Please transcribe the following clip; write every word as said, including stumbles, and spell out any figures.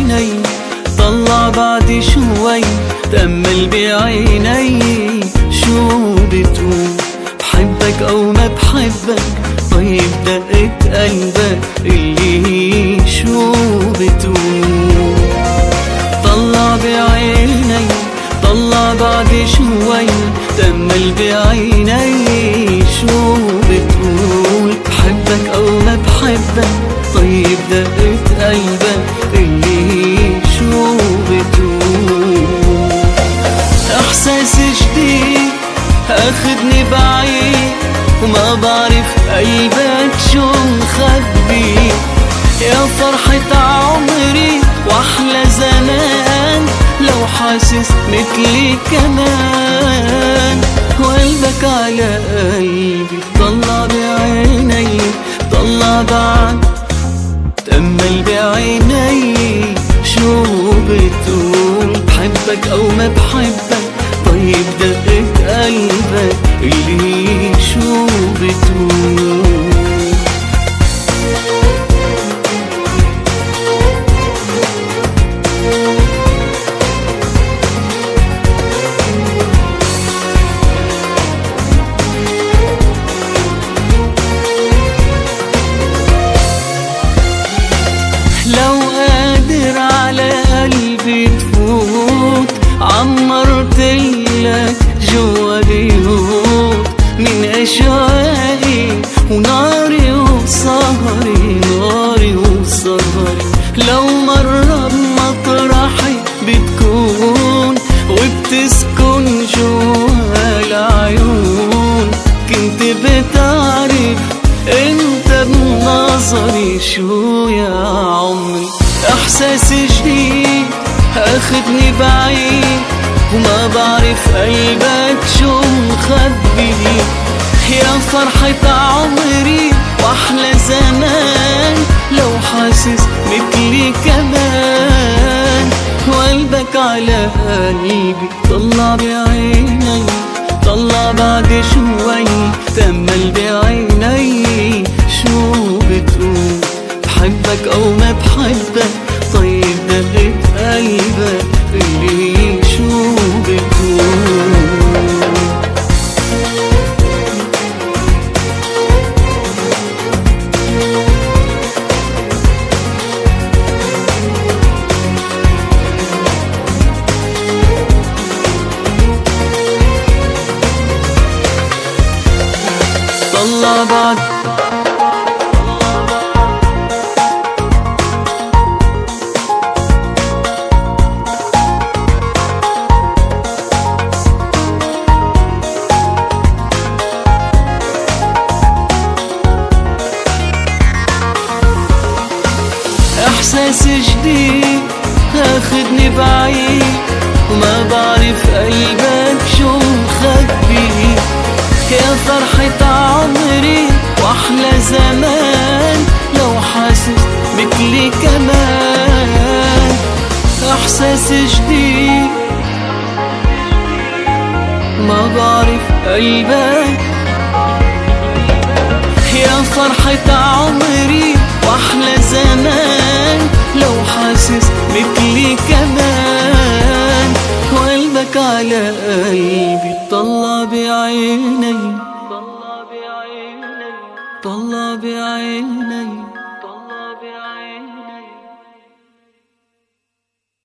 بعيني، طلع بعد شوي تأمل بعيني، شو بتقول بحبك أو ما بحبك؟ طيب دقة قلبك اللي شو بتقول؟ طلع بعيني، طلع بعد شوي تأمل بعيني، شو بتقول بحبك أو ما بحبك؟ طيب دقة قلبك اللي شو بتقول؟ إحساس جديد أخدني بعيد، وما بعرف قلبك شو مخبي. يا فرحة عمري وأحلى زمان، لو حاسس مثلي كمان، وقلبك على قلبي. طلع بعيني، طلع بعد تأمل بعيني، شو بتقول بحبك أو ما بحبك؟ طيب دقة قلبك اللي شو بتقول؟ لو قادر على قلبي تفوت، عمرتلك جوا بيوت من أشواقي وناري وسهري، ناري وسهري. لو مرة بمطرحي بتكون وبتسكن جوا العيون، كنت بتعرف انت بنظري شو يا عمري. احساس جديد اخدني بعيد، وما بعرف قلبك شو مخبي. يا فرحة عمري واحلى زمان، لو حاسس مثلي كمان، وقلبك على قلبي. طلع بعيني، طلع بعد شوي تأمل بعيني، شو بتقول بحبك أو ما بحبك؟ طيب دقة قلبك اللي شو بتقول؟ طلع بعد إحساس جديد أخدني بعيد، وما بعرف قلبك شو مخبي. يا فرحة عمري وأحلى زمان، لو حاسس مثلي كمان. إحساس جديد ما بعرف قلبك. يا فرحة عمري وأحلى زمان، لو حاسس مثلي كمان، وقلبك على قلبي. طلع بعيني، طلع بعيني، طلع بعيني.